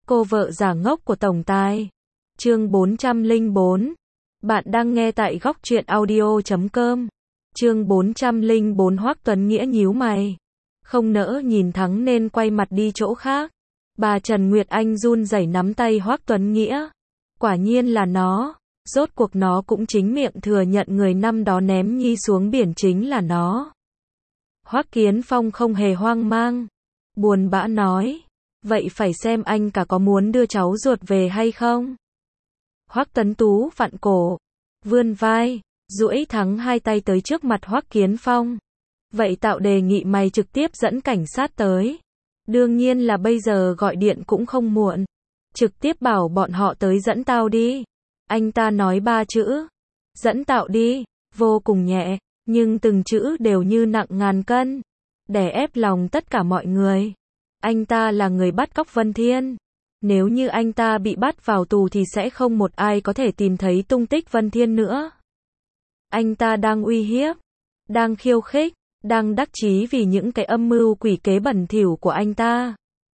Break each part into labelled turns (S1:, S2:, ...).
S1: Cô vợ giả ngốc của tổng tài. Chương 404. Bạn đang nghe tại góc truyện audio.com. Chương 404. Hoắc Tuấn Nghĩa nhíu mày, không nỡ nhìn Thắng nên quay mặt đi chỗ khác. Bà Trần Nguyệt Anh run rẩy nắm tay Hoắc Tuấn Nghĩa. Quả nhiên là nó, rốt cuộc nó cũng chính miệng thừa nhận người năm đó ném Nhi xuống biển chính là nó. Hoắc Kiến Phong không hề hoang mang, buồn bã nói, vậy phải xem anh cả có muốn đưa cháu ruột về hay không. Hoắc Tuấn Tú vặn cổ, vươn vai, duỗi thẳng hai tay tới trước mặt Hoắc Kiến Phong. Vậy tạo đề nghị mày trực tiếp dẫn cảnh sát tới. Đương nhiên là bây giờ gọi điện cũng không muộn. Trực tiếp bảo bọn họ tới dẫn tao đi. Anh ta nói 3 chữ. Dẫn tao đi, vô cùng nhẹ, nhưng từng chữ đều như nặng ngàn cân, đè ép lòng tất cả mọi người. Anh ta là người bắt cóc Vân Thiên. Nếu như anh ta bị bắt vào tù thì sẽ không một ai có thể tìm thấy tung tích Vân Thiên nữa. Anh ta đang uy hiếp, đang khiêu khích, đang đắc chí vì những cái âm mưu quỷ kế bẩn thỉu của anh ta.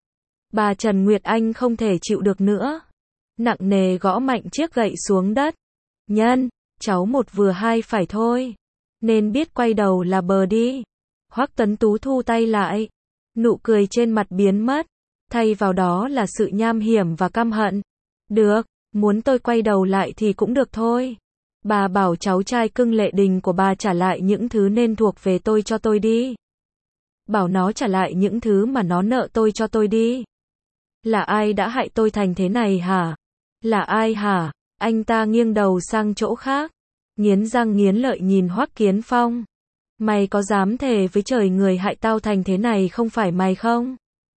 S1: Bà Trần Nguyệt Anh không thể chịu được nữa, nặng nề gõ mạnh chiếc gậy xuống đất. Nhân, cháu một vừa hai phải thôi, nên biết quay đầu là bờ đi. Hoắc Tuấn Tú thu tay lại, nụ cười trên mặt biến mất, thay vào đó là sự nham hiểm và căm hận. Được, muốn tôi quay đầu lại thì cũng được thôi. Bà bảo cháu trai cưng Lệ Đình của bà trả lại những thứ nên thuộc về tôi cho tôi đi. Bảo nó trả lại những thứ mà nó nợ tôi cho tôi đi. Là ai đã hại tôi thành thế này hả? Là ai hả? Anh ta nghiêng đầu sang chỗ khác, nghiến răng nghiến lợi nhìn Hoắc Kiến Phong. Mày có dám thề với trời người hại tao thành thế này không phải mày không?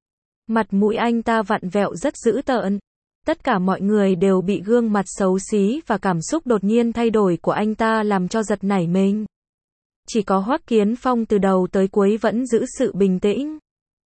S1: Mặt mũi anh ta vặn vẹo rất dữ tợn. Tất cả mọi người đều bị gương mặt xấu xí và cảm xúc đột nhiên thay đổi của anh ta làm cho giật nảy mình. Chỉ có Hoắc Kiến Phong từ đầu tới cuối vẫn giữ sự bình tĩnh.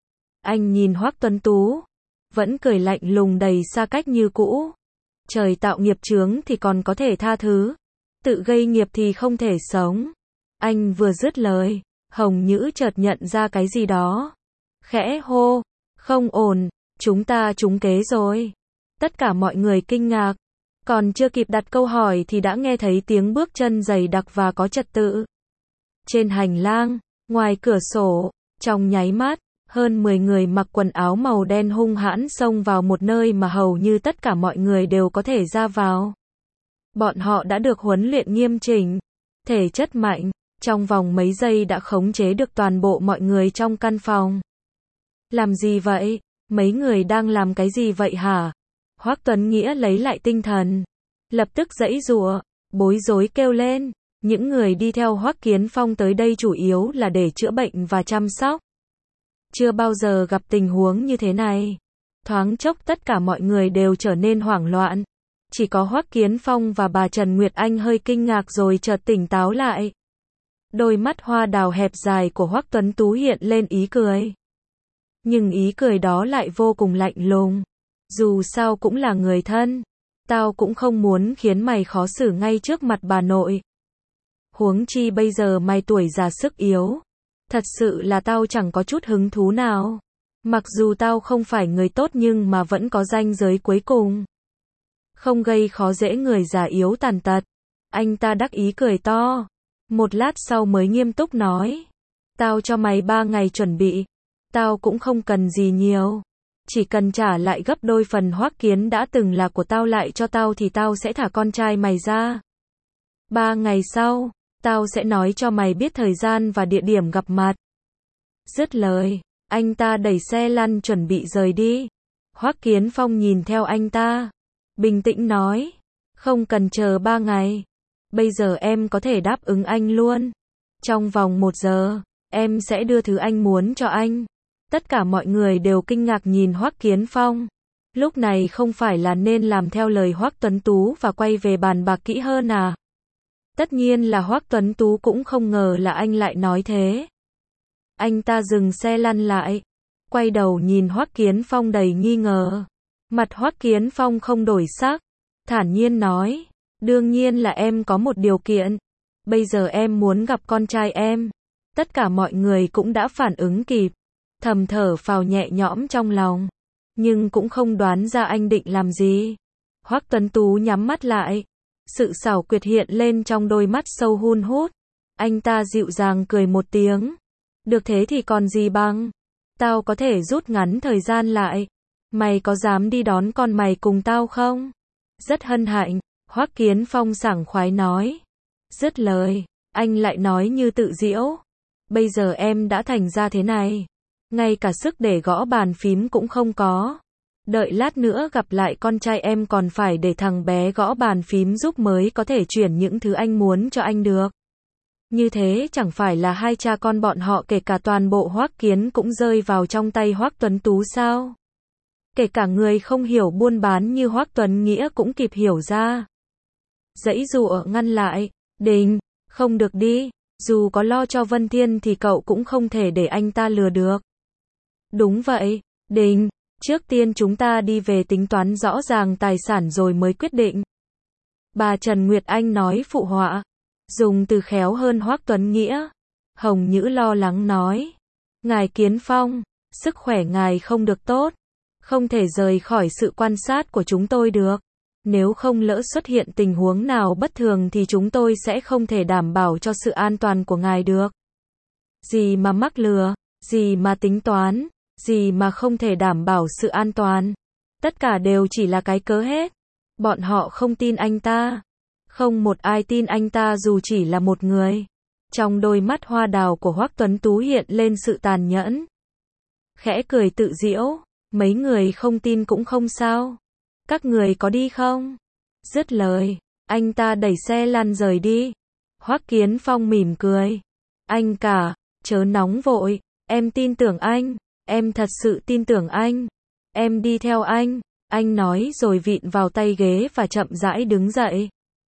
S1: Anh nhìn Hoắc Tuấn Tú, vẫn cười lạnh lùng đầy xa cách như cũ. Trời tạo nghiệp chướng thì còn có thể tha thứ, tự gây nghiệp thì không thể sống. Anh vừa dứt lời, Hồng Nhữ chợt nhận ra cái gì đó. Khẽ hô, không ổn, chúng ta trúng kế rồi. Tất cả mọi người kinh ngạc, còn chưa kịp đặt câu hỏi thì đã nghe thấy tiếng bước chân dày đặc và có trật tự. Trên hành lang, ngoài cửa sổ, trong nháy mắt, hơn 10 người mặc quần áo màu đen hung hãn xông vào một nơi mà hầu như tất cả mọi người đều có thể ra vào. Bọn họ đã được huấn luyện nghiêm chỉnh, thể chất mạnh, trong vòng mấy giây đã khống chế được toàn bộ mọi người trong căn phòng. Làm gì vậy? Mấy người đang làm cái gì vậy hả? Hoắc Tuấn Nghĩa lấy lại tinh thần, lập tức giãy giụa, bối rối kêu lên. Những người đi theo Hoắc Kiến Phong tới đây chủ yếu là để chữa bệnh và chăm sóc. Chưa bao giờ gặp tình huống như thế này. Thoáng chốc tất cả mọi người đều trở nên hoảng loạn. Chỉ có Hoắc Kiến Phong và bà Trần Nguyệt Anh hơi kinh ngạc rồi chợt tỉnh táo lại. Đôi mắt hoa đào hẹp dài của Hoắc Tuấn Tú hiện lên ý cười. Nhưng ý cười đó lại vô cùng lạnh lùng. Dù sao cũng là người thân, tao cũng không muốn khiến mày khó xử ngay trước mặt bà nội. Huống chi bây giờ mày tuổi già sức yếu. Thật sự là tao chẳng có chút hứng thú nào. Mặc dù tao không phải người tốt nhưng mà vẫn có ranh giới cuối cùng. Không gây khó dễ người già yếu tàn tật. Anh ta đắc ý cười to. Một lát sau mới nghiêm túc nói. Tao cho mày 3 ngày chuẩn bị. Tao cũng không cần gì nhiều. Chỉ cần trả lại gấp đôi phần Hoắc Kiến đã từng là của tao lại cho tao thì tao sẽ thả con trai mày ra. 3 ngày sau, tao sẽ nói cho mày biết thời gian và địa điểm gặp mặt. Dứt lời, anh ta đẩy xe lăn chuẩn bị rời đi. Hoắc Kiến Phong nhìn theo anh ta, bình tĩnh nói, không cần chờ 3 ngày. Bây giờ em có thể đáp ứng anh luôn. Trong vòng 1 giờ, em sẽ đưa thứ anh muốn cho anh. Tất cả mọi người đều kinh ngạc nhìn Hoắc Kiến Phong. Lúc này không phải là nên làm theo lời Hoắc Tuấn Tú và quay về bàn bạc kỹ hơn à? Tất nhiên là Hoắc Tuấn Tú cũng không ngờ là anh lại nói thế. Anh ta dừng xe lăn lại, quay đầu nhìn Hoắc Kiến Phong đầy nghi ngờ. Mặt Hoắc Kiến Phong không đổi sắc, thản nhiên nói, đương nhiên là em có một điều kiện. Bây giờ em muốn gặp con trai em. Tất cả mọi người cũng đã phản ứng kịp, thầm thở phào nhẹ nhõm trong lòng. nhưng cũng không đoán ra anh định làm gì. Hoắc Tuấn Tú nhắm mắt lại, sự xảo quyệt hiện lên trong đôi mắt sâu hun hút. Anh ta dịu dàng cười một tiếng. Được thế thì còn gì bằng. Tao có thể rút ngắn thời gian lại. Mày có dám đi đón con mày cùng tao không? Rất hân hạnh, Hoắc Kiến Phong sảng khoái nói. Dứt lời, anh lại nói như tự giễu. Bây giờ em đã thành ra thế này. Ngay cả sức để gõ bàn phím cũng không có. Đợi lát nữa gặp lại con trai em còn phải để thằng bé gõ bàn phím giúp mới có thể chuyển những thứ anh muốn cho anh được. Như thế chẳng phải là hai cha con bọn họ kể cả toàn bộ Hoắc Kiến cũng rơi vào trong tay Hoắc Tuấn Tú sao? Kể cả người không hiểu buôn bán như Hoắc Tuấn Nghĩa cũng kịp hiểu ra. Giãy giụa ngăn lại, Đình, không được đi, dù có lo cho Vân Thiên thì cậu cũng không thể để anh ta lừa được. Đúng vậy, Đình, trước tiên chúng ta đi về tính toán rõ ràng tài sản rồi mới quyết định. Bà Trần Nguyệt Anh nói phụ họa, dùng từ khéo hơn Hoắc Tuấn Nghĩa. Hồng Nhữ lo lắng nói, ngài Kiến Phong, sức khỏe ngài không được tốt, không thể rời khỏi sự quan sát của chúng tôi được. Nếu không lỡ xuất hiện tình huống nào bất thường thì chúng tôi sẽ không thể đảm bảo cho sự an toàn của ngài được. Gì mà mắc lừa, gì mà tính toán, gì mà không thể đảm bảo sự an toàn. Tất cả đều chỉ là cái cớ hết. Bọn họ không tin anh ta. Không một ai tin anh ta dù chỉ là một người. Trong đôi mắt hoa đào của Hoắc Tuấn Tú hiện lên sự tàn nhẫn. Khẽ cười tự giễu, mấy người không tin cũng không sao. Các người có đi không? Dứt lời, anh ta đẩy xe lăn rời đi. Hoắc Kiến Phong mỉm cười. Anh cả, chớ nóng vội, em tin tưởng anh, em thật sự tin tưởng anh. Em đi theo anh nói rồi vịn vào tay ghế và chậm rãi đứng dậy.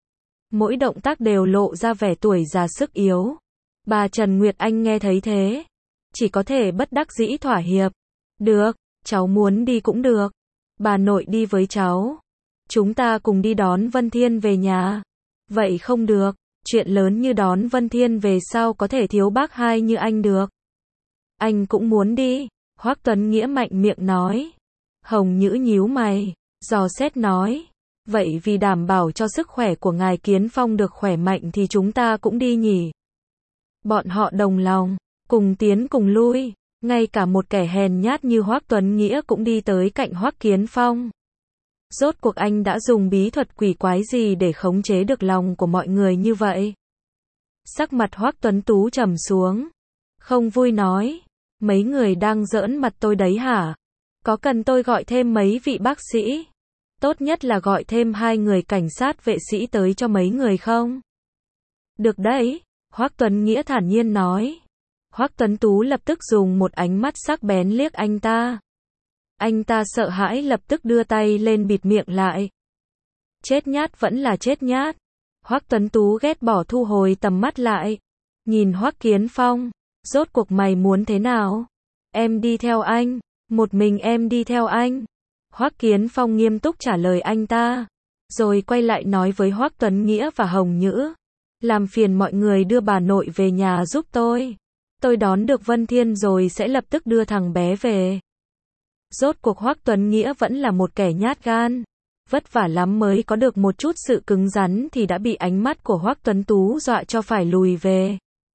S1: Mỗi động tác đều lộ ra vẻ tuổi già sức yếu. Bà Trần Nguyệt Anh nghe thấy thế, chỉ có thể bất đắc dĩ thỏa hiệp. Được, cháu muốn đi cũng được. Bà nội đi với cháu. Chúng ta cùng đi đón Vân Thiên về nhà. Vậy không được, chuyện lớn như đón Vân Thiên về sao có thể thiếu bác hai như anh được. Anh cũng muốn đi, Hoắc Tuấn Nghĩa mạnh miệng nói. Hồng Nhữ nhíu mày, dò xét nói. Vậy vì đảm bảo cho sức khỏe của ngài Kiến Phong được khỏe mạnh thì chúng ta cũng đi nhỉ. Bọn họ đồng lòng, cùng tiến cùng lui. Ngay cả một kẻ hèn nhát như Hoắc Tuấn Nghĩa cũng đi tới cạnh Hoắc Kiến Phong. Rốt cuộc anh đã dùng bí thuật quỷ quái gì để khống chế được lòng của mọi người như vậy? Sắc mặt Hoắc Tuấn Tú trầm xuống. Không vui nói. Mấy người đang giỡn mặt tôi đấy hả? Có cần tôi gọi thêm mấy vị bác sĩ? Tốt nhất là gọi thêm 2 người cảnh sát vệ sĩ tới cho mấy người không? Được đấy, Hoắc Tuấn Nghĩa thản nhiên nói. Hoắc Tuấn Tú lập tức dùng một ánh mắt sắc bén liếc anh ta. Anh ta sợ hãi lập tức đưa tay lên bịt miệng lại. Chết nhát vẫn là chết nhát. Hoắc Tuấn Tú ghét bỏ thu hồi tầm mắt lại. Nhìn Hoắc Kiến Phong, rốt cuộc mày muốn thế nào? Em đi theo anh, một mình em đi theo anh. Hoắc Kiến Phong nghiêm túc trả lời anh ta. Rồi quay lại nói với Hoắc Tuấn Nghĩa và Hồng Nhữ. Làm phiền mọi người đưa bà nội về nhà giúp tôi. Tôi đón được Vân Thiên rồi sẽ lập tức đưa thằng bé về. Rốt cuộc Hoắc Tuấn Nghĩa vẫn là một kẻ nhát gan. Vất vả lắm mới có được một chút sự cứng rắn thì đã bị ánh mắt của Hoắc Tuấn Tú dọa cho phải lùi về.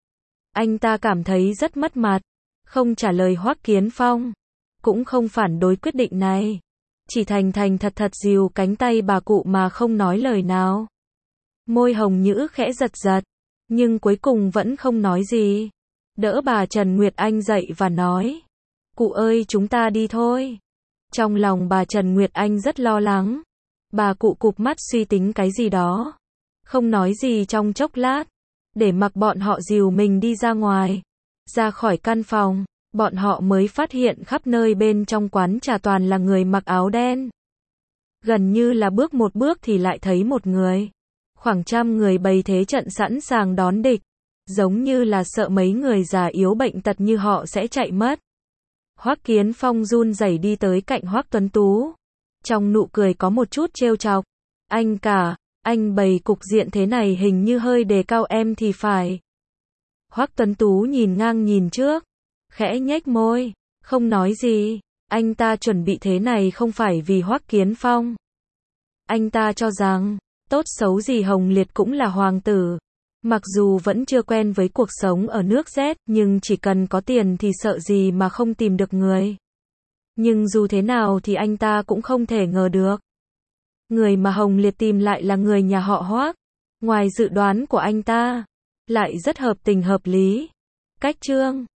S1: Anh ta cảm thấy rất mất mặt. Không trả lời Hoắc Kiến Phong. Cũng không phản đối quyết định này. Chỉ thành thật thật dìu cánh tay bà cụ mà không nói lời nào. Môi Hồng Nhữ khẽ giật giật. Nhưng cuối cùng vẫn không nói gì. Đỡ bà Trần Nguyệt Anh dậy và nói. Cụ ơi chúng ta đi thôi. Trong lòng bà Trần Nguyệt Anh rất lo lắng. Bà cụ cụp mắt suy tính cái gì đó. Không nói gì trong chốc lát. Để mặc bọn họ dìu mình đi ra ngoài. Ra khỏi căn phòng, bọn họ mới phát hiện khắp nơi bên trong quán trà toàn là người mặc áo đen. Gần như là bước một bước thì lại thấy một người. Khoảng 100 người bày thế trận sẵn sàng đón địch. Giống như là sợ mấy người già yếu bệnh tật như họ sẽ chạy mất. Hoắc Kiến Phong run rẩy đi tới cạnh Hoắc Tuấn Tú. Trong nụ cười có một chút trêu chọc. Anh cả, anh bày cục diện thế này hình như hơi đề cao em thì phải. Hoắc Tuấn Tú nhìn ngang nhìn trước. Khẽ nhếch môi, không nói gì. Anh ta chuẩn bị thế này không phải vì Hoắc Kiến Phong. Anh ta cho rằng, tốt xấu gì Hồng Liệt cũng là hoàng tử. Mặc dù vẫn chưa quen với cuộc sống ở nước Z, nhưng chỉ cần có tiền thì sợ gì mà không tìm được người. Nhưng dù thế nào thì anh ta cũng không thể ngờ được. Người mà Hồng Liệt tìm lại là người nhà họ Hoắc. Ngoài dự đoán của anh ta, lại rất hợp tình hợp lý. Cách chương